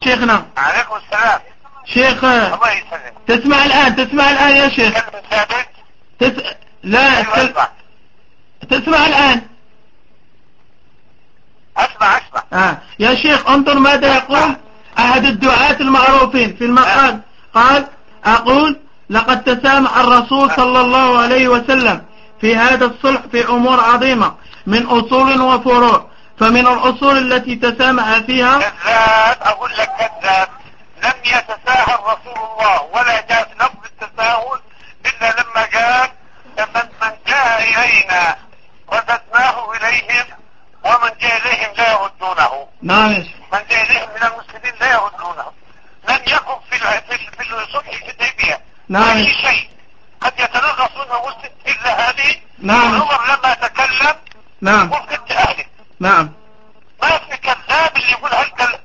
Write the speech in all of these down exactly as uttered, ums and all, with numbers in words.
شيخنا. عليكم السلام. شيخ الله يسلمك. تسمع الآن تسمع الآن يا شيخ. تكلم ثابت. تس... لا تل... تسمع الآن. اسمع اسمع. آه. يا شيخ انظر ماذا يقول أحد الدعاة المعروفين في المقال. آه. قال أقول لقد تسامح الرسول صلى الله عليه وسلم في هذا الصلح في أمور عظيمة من أصول وفروع، فمن الأصول التي تسامح فيها. كذاب، أقول لك كذاب. لم يتساهل رسول الله ولا جاء في لفظ التساهل إلا لما قال من من جاء إلينا رددناه إليهم ومن جاء إليهم لا يردونه. نعم. من جاء إليهم من المسلمين لا يردونه. لم يكن في في في الصلح الحديبية نعم أي شيء قد يتنغص منه مسلم إلا هذه. نعم. عمر لما تكلم نعم وفقت أهله. نعم. ما في كذاب اللي يقول هالكلام.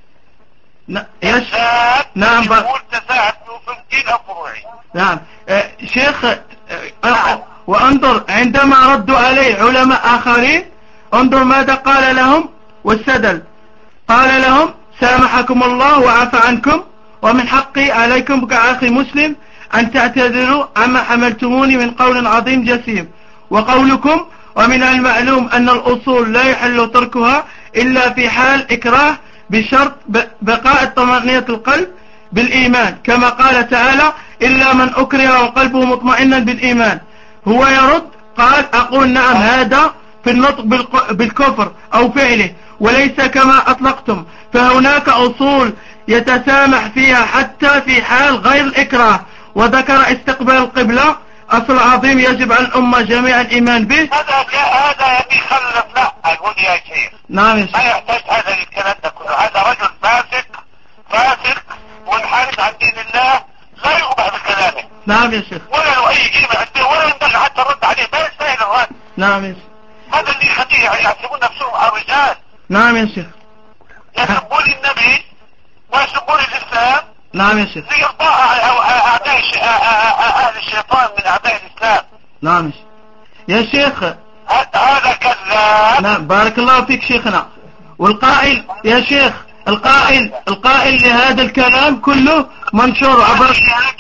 كذاب نعم يقول تساهل في الدين الفروعي. نعم. آه شيخ آه نعم. وانظر عندما ردوا عليه علماء آخرين انظر ماذا قال لهم واستدل. قال لهم سامحكم الله وعفى عنكم ومن حقي عليكم كأخي مسلم أن تعتذروا عما حملتموني من قول عظيم جسيم وقولكم ومن المعلوم أن الأصول لا يحل تركها إلا في حال إكراه بشرط بقاء طمأنينة القلب بالإيمان كما قال تعالى إلا من أكره وقلبه مطمئنا بالإيمان. هو يرد قال أقول نعم هذا في النطق بالكفر أو فعله وليس كما أطلقتم، فهناك أصول يتسامح فيها حتى في حال غير الإكراه. وذكر استقبال القبلة أصل عظيم يجب على الأمة جميعا الإيمان به. هذا جاء هذا يخلف. لا أقول يا شيخ نعم يا شيخ. ما يحتاج هذا الكلام ده كله. هذا رجل فاسق فاسق منحرف عن دين الله لا يقبح بكلامه. نعم يا شيخ. ولا له أي قيمة عنده ولا ينبغي حتى الرد عليه. ما يستاهل الرد. نعم يا شيخ. هذا اللي يخليه يحسبون نفسهم الرجال. نعم يا شيخ. يسبون النبي ويسبون الإسلام. نعم يا شيخ. ليرضاء أعداء أهل الشيطان من أعداء الإسلام. نعم يا شيخ. هذا كذاب. نعم بارك الله فيك شيخنا. والقائل يا شيخ القائل القائل لهذا الكلام كله منشور عبر.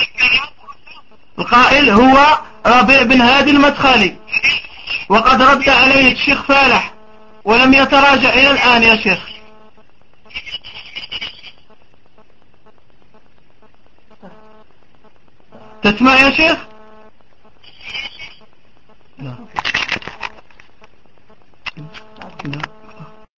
القائل هو ربيع بن هادي المدخلي وقد رد عليه الشيخ فالح ولم يتراجع إلى الآن يا شيخ. تسمع يا شيخ؟ لا.